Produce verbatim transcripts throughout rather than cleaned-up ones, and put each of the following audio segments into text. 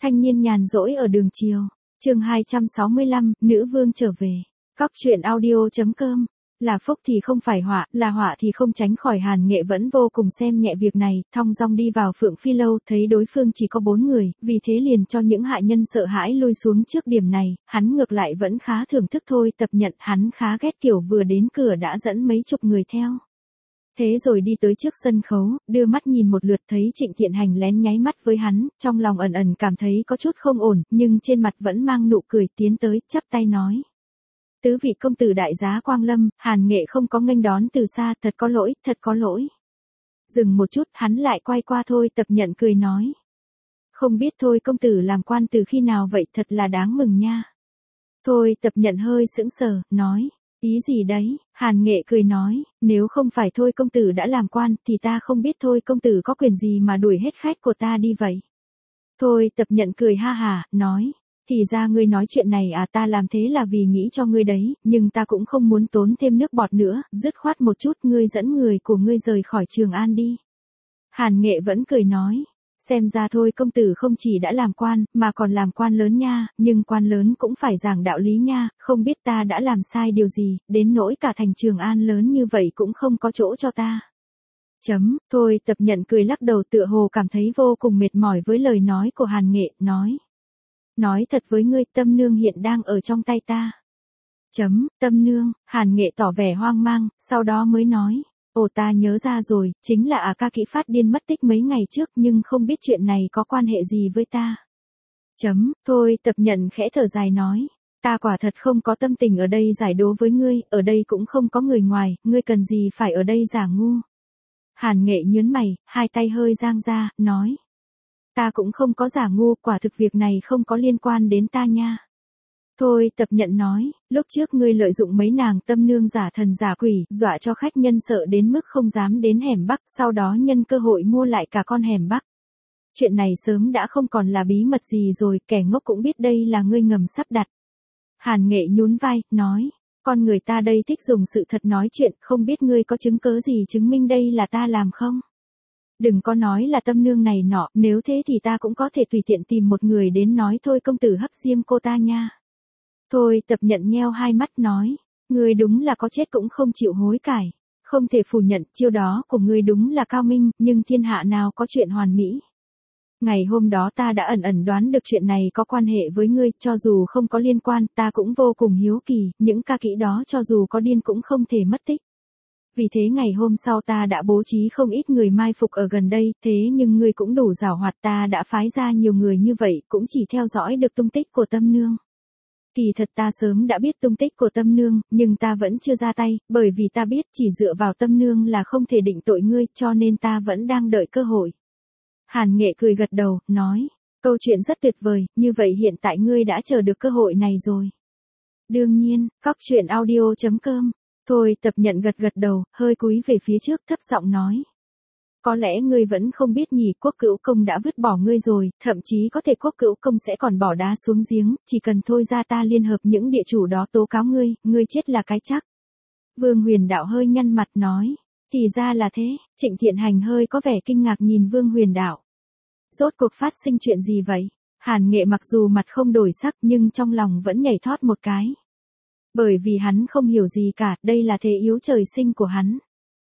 Thanh niên nhàn rỗi ở đường chiều. Chương hai trăm sáu mươi lăm, nữ vương trở về. Cóc truyện audio chấm com. Là phúc thì không phải họa, là họa thì không tránh khỏi. Hàn Nghệ vẫn vô cùng xem nhẹ việc này, thong dong đi vào Phượng Phi lâu, thấy đối phương chỉ có bốn người, vì thế liền cho những hạ nhân sợ hãi lui xuống. Trước điểm này, hắn ngược lại vẫn khá thưởng thức Thôi Tập Nhận, hắn khá ghét kiểu vừa đến cửa đã dẫn mấy chục người theo. Thế rồi đi tới trước sân khấu, đưa mắt nhìn một lượt thấy Trịnh Thiện Hành lén nháy mắt với hắn, trong lòng ẩn ẩn cảm thấy có chút không ổn, nhưng trên mặt vẫn mang nụ cười, tiến tới, chắp tay nói. Tứ vị công tử đại giá quang lâm. Hàn Nghệ không có nghênh đón từ xa, thật có lỗi, thật có lỗi. Dừng một chút, hắn lại quay qua Thôi Tập Nhận cười nói. Không biết Thôi công tử làm quan từ khi nào vậy, thật là đáng mừng nha. Thôi Tập Nhận hơi sững sờ, nói. Ý gì đấy? Hàn Nghệ cười nói, nếu không phải Thôi công tử đã làm quan, thì ta không biết Thôi công tử có quyền gì mà đuổi hết khách của ta đi vậy. Thôi Tập Nhận cười ha hà, nói, thì ra ngươi nói chuyện này à, ta làm thế là vì nghĩ cho ngươi đấy, nhưng ta cũng không muốn tốn thêm nước bọt nữa, dứt khoát một chút, ngươi dẫn người của ngươi rời khỏi Trường An đi. Hàn Nghệ vẫn cười nói. Xem ra Thôi công tử không chỉ đã làm quan, mà còn làm quan lớn nha, nhưng quan lớn cũng phải giảng đạo lý nha, không biết ta đã làm sai điều gì, đến nỗi cả thành Trường An lớn như vậy cũng không có chỗ cho ta. Chấm, Thôi Tập Nhận cười lắc đầu, tựa hồ cảm thấy vô cùng mệt mỏi với lời nói của Hàn Nghệ, nói. Nói thật với ngươi, Tâm Nương hiện đang ở trong tay ta. Chấm, Tâm Nương. Hàn Nghệ tỏ vẻ hoang mang, sau đó mới nói. Ồ, ta nhớ ra rồi, chính là à ca kỹ phát điên mất tích mấy ngày trước, nhưng không biết chuyện này có quan hệ gì với ta. Chấm, Thôi Tập Nhận khẽ thở dài nói. Ta quả thật không có tâm tình ở đây giải đố với ngươi, ở đây cũng không có người ngoài, ngươi cần gì phải ở đây giả ngu. Hàn Nghệ nhớn mày, hai tay hơi giang ra, nói. Ta cũng không có giả ngu, quả thực việc này không có liên quan đến ta nha. Thôi Tập Nhận nói, lúc trước ngươi lợi dụng mấy nàng Tâm Nương giả thần giả quỷ, dọa cho khách nhân sợ đến mức không dám đến hẻm Bắc, sau đó nhân cơ hội mua lại cả con hẻm Bắc. Chuyện này sớm đã không còn là bí mật gì rồi, kẻ ngốc cũng biết đây là ngươi ngầm sắp đặt. Hàn Nghệ nhún vai, nói, con người ta đây thích dùng sự thật nói chuyện, không biết ngươi có chứng cớ gì chứng minh đây là ta làm không? Đừng có nói là Tâm Nương này nọ, nếu thế thì ta cũng có thể tùy tiện tìm một người đến nói Thôi công tử hấp diêm cô ta nha. Thôi Tập Nhận nheo hai mắt nói, ngươi đúng là có chết cũng không chịu hối cải, không thể phủ nhận chiêu đó của ngươi đúng là cao minh, nhưng thiên hạ nào có chuyện hoàn mỹ. Ngày hôm đó ta đã ẩn ẩn đoán được chuyện này có quan hệ với ngươi, cho dù không có liên quan, ta cũng vô cùng hiếu kỳ, những ca kỹ đó cho dù có điên cũng không thể mất tích. Vì thế ngày hôm sau ta đã bố trí không ít người mai phục ở gần đây, thế nhưng ngươi cũng đủ giảo hoạt, ta đã phái ra nhiều người như vậy, cũng chỉ theo dõi được tung tích của Tâm Nương. Kỳ thật ta sớm đã biết tung tích của Tâm Nương, nhưng ta vẫn chưa ra tay, bởi vì ta biết chỉ dựa vào Tâm Nương là không thể định tội ngươi, cho nên ta vẫn đang đợi cơ hội. Hàn Nghệ cười gật đầu, nói, câu chuyện rất tuyệt vời, như vậy hiện tại ngươi đã chờ được cơ hội này rồi. Đương nhiên, cóc truyện audio chấm com. Thôi Tập Nhận gật gật đầu, hơi cúi về phía trước, thấp giọng nói. Có lẽ ngươi vẫn không biết nhỉ, Quốc Cữu Công đã vứt bỏ ngươi rồi, thậm chí có thể Quốc Cữu Công sẽ còn bỏ đá xuống giếng, chỉ cần thôi ra ta liên hợp những địa chủ đó tố cáo ngươi, ngươi chết là cái chắc. Vương Huyền Đạo hơi nhăn mặt nói, thì ra là thế. Trịnh Thiện Hành hơi có vẻ kinh ngạc nhìn Vương Huyền Đạo. Rốt cuộc phát sinh chuyện gì vậy? Hàn Nghệ mặc dù mặt không đổi sắc nhưng trong lòng vẫn nhảy thoát một cái. Bởi vì hắn không hiểu gì cả, đây là thế yếu trời sinh của hắn.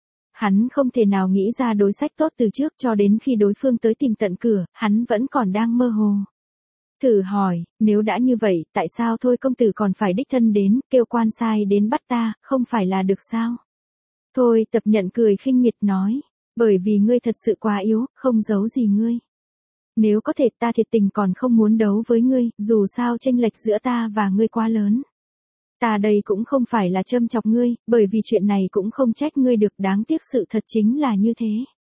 Hắn không thể nào nghĩ ra đối sách tốt từ trước, cho đến khi đối phương tới tìm tận cửa, hắn vẫn còn đang mơ hồ. Thử hỏi, nếu đã như vậy, tại sao Thôi công tử còn phải đích thân đến, kêu quan sai đến bắt ta, không phải là được sao? Thôi Tập Nhận cười khinh miệt nói, bởi vì ngươi thật sự quá yếu, không giấu gì ngươi. Nếu có thể ta thiệt tình còn không muốn đấu với ngươi, dù sao chênh lệch giữa ta và ngươi quá lớn. Ta đây cũng không phải là châm chọc ngươi, bởi vì chuyện này cũng không trách ngươi được, đáng tiếc sự thật chính là như thế.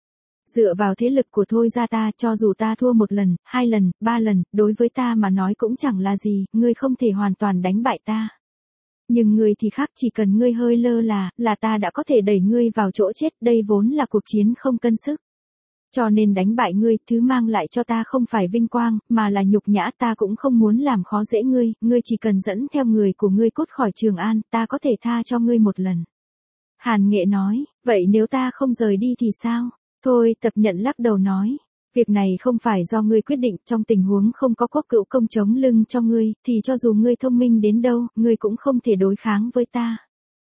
Dựa vào thế lực của Thôi ra ta, cho dù ta thua một lần, hai lần, ba lần, đối với ta mà nói cũng chẳng là gì, ngươi không thể hoàn toàn đánh bại ta. Nhưng ngươi thì khác, chỉ cần ngươi hơi lơ là, là ta đã có thể đẩy ngươi vào chỗ chết, đây vốn là cuộc chiến không cân sức. Cho nên đánh bại ngươi, thứ mang lại cho ta không phải vinh quang, mà là nhục nhã, ta cũng không muốn làm khó dễ ngươi, ngươi chỉ cần dẫn theo người của ngươi cút khỏi Trường An, ta có thể tha cho ngươi một lần. Hàn Nghệ nói, vậy nếu ta không rời đi thì sao? Thôi Tập Nhận lắc đầu nói, Việc này không phải do ngươi quyết định, trong tình huống không có quốc cữu công chống lưng cho ngươi, thì cho dù ngươi thông minh đến đâu, ngươi cũng không thể đối kháng với ta.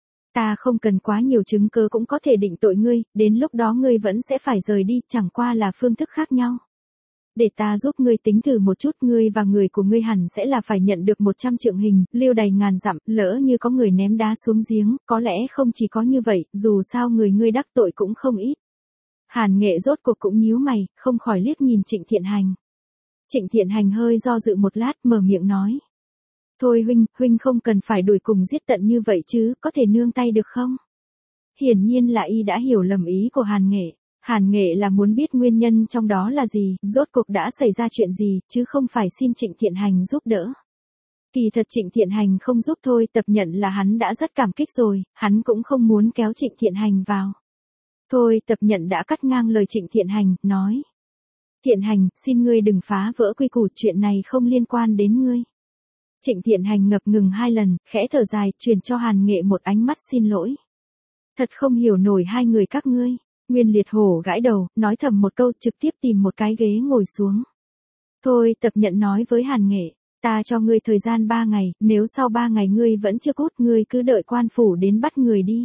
Ta không cần quá nhiều chứng cứ cũng có thể định tội ngươi, đến lúc đó ngươi vẫn sẽ phải rời đi, chẳng qua là phương thức khác nhau. Để ta giúp ngươi tính thử một chút, ngươi và người của ngươi hẳn sẽ là phải nhận được một trăm trượng hình, lưu đày ngàn dặm, lỡ như có người ném đá xuống giếng, có lẽ không chỉ có như vậy, dù sao người ngươi đắc tội cũng không ít. Hàn Nghệ rốt cuộc cũng nhíu mày, không khỏi liếc nhìn Trịnh Thiện Hành. Trịnh Thiện Hành hơi do dự một lát, mở miệng nói. Thôi huynh, huynh không cần phải đuổi cùng giết tận như vậy chứ, có thể nương tay được không? Hiển nhiên là y đã hiểu lầm ý của Hàn Nghệ. Hàn Nghệ là muốn biết nguyên nhân trong đó là gì, rốt cuộc đã xảy ra chuyện gì, chứ không phải xin Trịnh Thiện Hành giúp đỡ. Kỳ thật Trịnh Thiện Hành không giúp thôi, tập nhận là hắn đã rất cảm kích rồi, hắn cũng không muốn kéo Trịnh Thiện Hành vào. Thôi, tập nhận đã cắt ngang lời Trịnh Thiện Hành, nói. Thiện Hành, xin ngươi đừng phá vỡ quy củ, chuyện này không liên quan đến ngươi. Trịnh Thiện Hành ngập ngừng hai lần, khẽ thở dài, truyền cho Hàn Nghệ một ánh mắt xin lỗi. Thật không hiểu nổi hai người các ngươi. Nguyên Liệt Hổ gãi đầu, nói thầm một câu, trực tiếp tìm một cái ghế ngồi xuống. Thôi, tập nhận nói với Hàn Nghệ, ta cho ngươi thời gian ba ngày, nếu sau ba ngày ngươi vẫn chưa cút, ngươi cứ đợi quan phủ đến bắt người đi.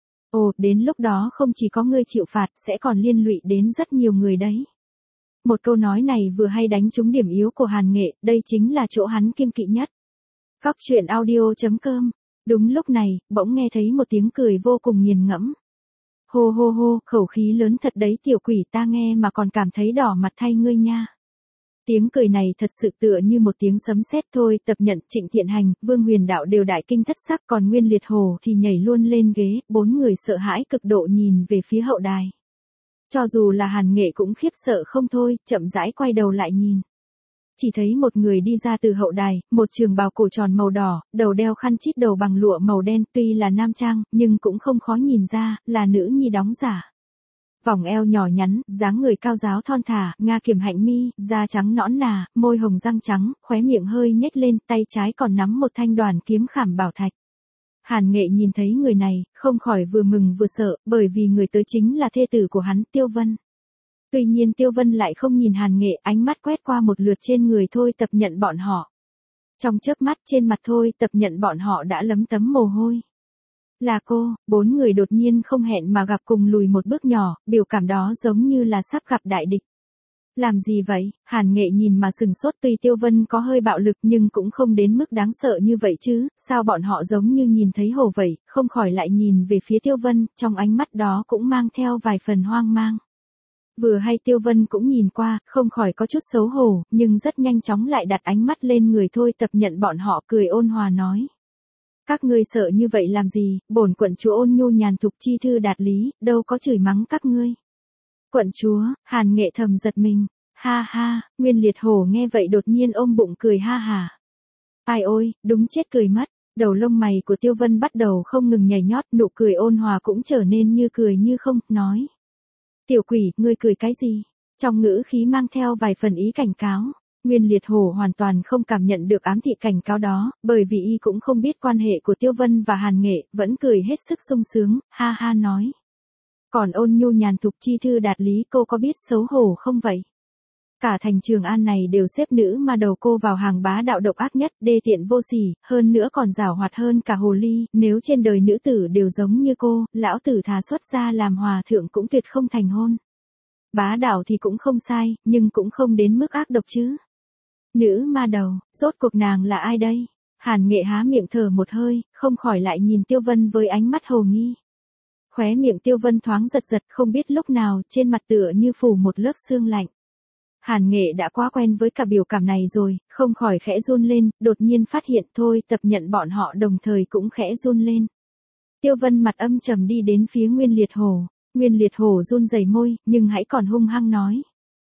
Ồ, đến lúc đó không chỉ có ngươi chịu phạt, sẽ còn liên lụy đến rất nhiều người đấy. Một câu nói này vừa hay đánh trúng điểm yếu của Hàn Nghệ, đây chính là chỗ hắn kiêng kỵ nhất. Góc truyện audio chấm com. Đúng lúc này, bỗng nghe thấy một tiếng cười vô cùng nghiền ngẫm. Hô hô hô, khẩu khí lớn thật đấy tiểu quỷ, ta nghe mà còn cảm thấy đỏ mặt thay ngươi nha. Tiếng cười này thật sự tựa như một tiếng sấm sét thôi, tập nhận, Trịnh Thiện Hành, Vương Huyền Đạo đều đại kinh thất sắc, còn Nguyên Liệt Hổ thì nhảy luôn lên ghế, bốn người sợ hãi cực độ nhìn về phía hậu đài. Cho dù là Hàn Nghệ cũng khiếp sợ không thôi, chậm rãi quay đầu lại nhìn. Chỉ thấy một người đi ra từ hậu đài, một trường bào cổ tròn màu đỏ, đầu đeo khăn chít đầu bằng lụa màu đen, tuy là nam trang, nhưng cũng không khó nhìn ra, là nữ nhi đóng giả. Vòng eo nhỏ nhắn, dáng người cao ráo thon thả, nga kiềm hạnh mi, da trắng nõn nà, môi hồng răng trắng, khóe miệng hơi nhếch lên, tay trái còn nắm một thanh đoàn kiếm khảm bảo thạch. Hàn Nghệ nhìn thấy người này, không khỏi vừa mừng vừa sợ, bởi vì người tới chính là thê tử của hắn, Tiêu Vân. Tuy nhiên Tiêu Vân lại không nhìn Hàn Nghệ, ánh mắt quét qua một lượt trên người Thôi Tập Nhận bọn họ. Trong chớp mắt trên mặt Thôi Tập Nhận bọn họ đã lấm tấm mồ hôi. Là cô, bốn người đột nhiên không hẹn mà gặp cùng lùi một bước nhỏ, biểu cảm đó giống như là sắp gặp đại địch. Làm gì vậy? Hàn Nghệ nhìn mà sừng sốt, tuy Tiêu Vân có hơi bạo lực nhưng cũng không đến mức đáng sợ như vậy chứ, sao bọn họ giống như nhìn thấy hổ vậy, không khỏi lại nhìn về phía Tiêu Vân, trong ánh mắt đó cũng mang theo vài phần hoang mang. Vừa hay Tiêu Vân cũng nhìn qua, không khỏi có chút xấu hổ, nhưng rất nhanh chóng lại đặt ánh mắt lên người Thôi Tập Nhận bọn họ, cười ôn hòa nói. Các ngươi sợ như vậy làm gì, bổn quận chúa ôn nhu nhàn thục chi thư đạt lý, đâu có chửi mắng các ngươi. Quận chúa, Hàn Nghệ thầm giật mình, ha ha, Nguyên Liệt Hổ nghe vậy đột nhiên ôm bụng cười ha hả. Ai ôi, đúng chết cười mất, đầu lông mày của Tiêu Vân bắt đầu không ngừng nhảy nhót, nụ cười ôn hòa cũng trở nên như cười như không, nói. Tiểu quỷ, ngươi cười cái gì? Trong ngữ khí mang theo vài phần ý cảnh cáo. Nguyên Liệt Hổ hoàn toàn không cảm nhận được ám thị cảnh cáo đó, bởi vì y cũng không biết quan hệ của Tiêu Vân và Hàn Nghệ, vẫn cười hết sức sung sướng, ha ha nói. Còn ôn nhu nhàn thục chi thư đạt lý, cô có biết xấu hổ không vậy? Cả thành Trường An này đều xếp nữ mà đầu cô vào hàng bá đạo độc ác nhất, đê tiện vô sỉ, hơn nữa còn giảo hoạt hơn cả hồ ly, nếu trên đời nữ tử đều giống như cô, lão tử thà xuất gia làm hòa thượng cũng tuyệt không thành hôn. Bá đạo thì cũng không sai, nhưng cũng không đến mức ác độc chứ. Nữ ma đầu, rốt cuộc nàng là ai đây? Hàn Nghệ há miệng thở một hơi, không khỏi lại nhìn Tiêu Vân với ánh mắt hồ nghi. Khóe miệng Tiêu Vân thoáng giật giật, không biết lúc nào trên mặt tựa như phủ một lớp sương lạnh. Hàn Nghệ đã quá quen với cả biểu cảm này rồi, không khỏi khẽ run lên, đột nhiên phát hiện Thôi Tập Nhận bọn họ đồng thời cũng khẽ run lên. Tiêu Vân mặt âm trầm đi đến phía Nguyên Liệt Hổ, Nguyên Liệt Hổ run rẩy môi, nhưng hãy còn hung hăng nói.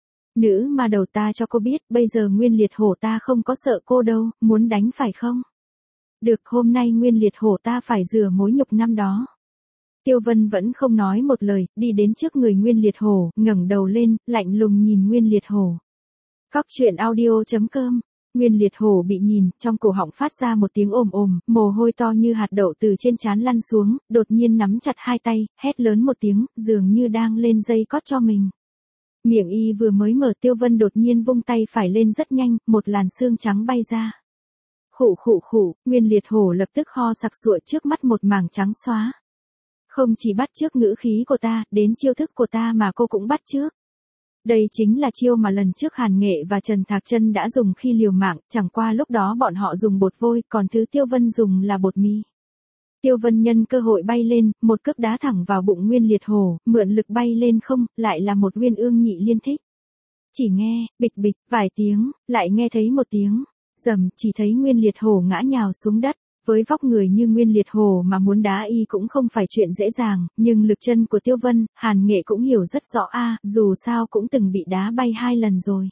Nữ mà đầu ta cho cô biết, bây giờ Nguyên Liệt Hổ ta không có sợ cô đâu, muốn đánh phải không? Được, hôm nay Nguyên Liệt Hổ ta phải rửa mối nhục năm đó. Tiêu Vân vẫn không nói một lời, đi đến trước người Nguyên Liệt Hổ, ngẩng đầu lên, lạnh lùng nhìn Nguyên Liệt Hổ. Góc truyện audio chấm com. Nguyên Liệt Hổ bị nhìn, trong cổ họng phát ra một tiếng ồm ồm, mồ hôi to như hạt đậu từ trên trán lăn xuống, đột nhiên nắm chặt hai tay, hét lớn một tiếng, dường như đang lên dây cót cho mình. Miệng y vừa mới mở, Tiêu Vân đột nhiên vung tay phải lên rất nhanh, một làn xương trắng bay ra. Khụ khụ khụ, Nguyên Liệt Hổ lập tức ho sặc sụa, trước mắt một mảng trắng xóa. Không chỉ bắt chước ngữ khí của ta, đến chiêu thức của ta mà cô cũng bắt chước. Đây chính là chiêu mà lần trước Hàn Nghệ và Trần Thạc Chân đã dùng khi liều mạng, chẳng qua lúc đó bọn họ dùng bột vôi, còn thứ Tiêu Vân dùng là bột mì. Tiêu Vân nhân cơ hội bay lên, một cước đá thẳng vào bụng Nguyên Liệt Hổ, mượn lực bay lên không, lại là một Uyên Ương Nhị Liên Thích. Chỉ nghe, bịch bịch, vài tiếng, lại nghe thấy một tiếng, rầm, chỉ thấy Nguyên Liệt Hổ ngã nhào xuống đất. Với vóc người như Nguyên Liệt Hổ mà muốn đá y cũng không phải chuyện dễ dàng, nhưng lực chân của Tiêu Vân, Hàn Nghệ cũng hiểu rất rõ a, dù sao cũng từng bị đá bay hai lần rồi.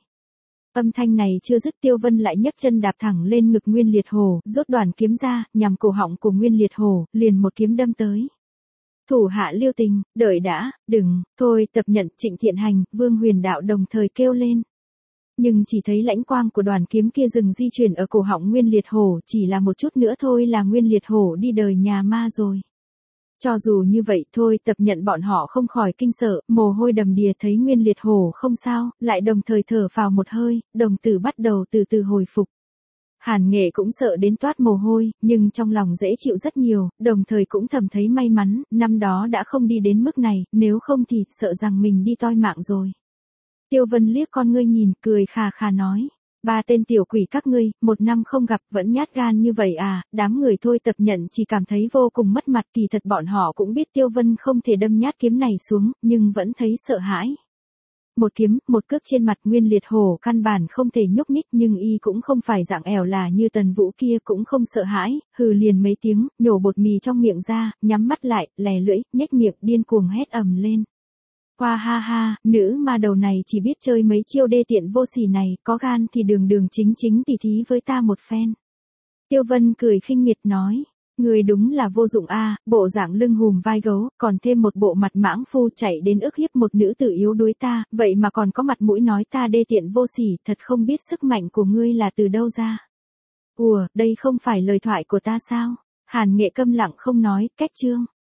Âm thanh này chưa dứt, Tiêu Vân lại nhấc chân đạp thẳng lên ngực Nguyên Liệt Hổ, rút đoàn kiếm ra, nhằm cổ họng của Nguyên Liệt Hổ, liền một kiếm đâm tới. Thủ hạ lưu tình, đợi đã, đừng, thôi, tập nhận, Trịnh Thiện Hành, Vương Huyền Đạo đồng thời kêu lên. Nhưng chỉ thấy lãnh quang của đoàn kiếm kia dừng di chuyển ở cổ họng Nguyên Liệt Hổ, chỉ là một chút nữa thôi là Nguyên Liệt Hổ đi đời nhà ma rồi. Cho dù như vậy thôi, tập nhận bọn họ không khỏi kinh sợ, mồ hôi đầm đìa, thấy Nguyên Liệt Hổ không sao, lại đồng thời thở phào một hơi, đồng tử bắt đầu từ từ hồi phục. Hàn Nghệ cũng sợ đến toát mồ hôi, nhưng trong lòng dễ chịu rất nhiều, đồng thời cũng thầm thấy may mắn, năm đó đã không đi đến mức này, nếu không thì sợ rằng mình đi toi mạng rồi. Tiêu Vân liếc con ngươi nhìn, cười khà khà nói. Ba tên tiểu quỷ các ngươi, một năm không gặp vẫn nhát gan như vậy à, đám người thôi tập nhận chỉ cảm thấy vô cùng mất mặt, kỳ thật bọn họ cũng biết Tiêu Vân không thể đâm nhát kiếm này xuống, nhưng vẫn thấy sợ hãi. Một kiếm, một cước trên mặt Nguyên Liệt Hổ căn bản không thể nhúc nhích, nhưng y cũng không phải dạng ẻo là như Tần Vũ kia, cũng không sợ hãi, hừ liền mấy tiếng, nhổ bột mì trong miệng ra, nhắm mắt lại, lè lưỡi, nhếch miệng điên cuồng hét ầm lên. Qua ha ha, nữ ma đầu này chỉ biết chơi mấy chiêu đê tiện vô sỉ này, có gan thì đường đường chính chính tỉ thí với ta một phen. Tiêu Vân cười khinh miệt nói, người đúng là vô dụng a, bộ dạng lưng hùm vai gấu, còn thêm một bộ mặt mãng phu, chạy đến ức hiếp một nữ tử yếu đuối ta, vậy mà còn có mặt mũi nói ta đê tiện vô sỉ, thật không biết sức mạnh của ngươi là từ đâu ra. Ủa, đây không phải lời thoại của ta sao? Hàn Nghệ câm lặng không nói, cách chương.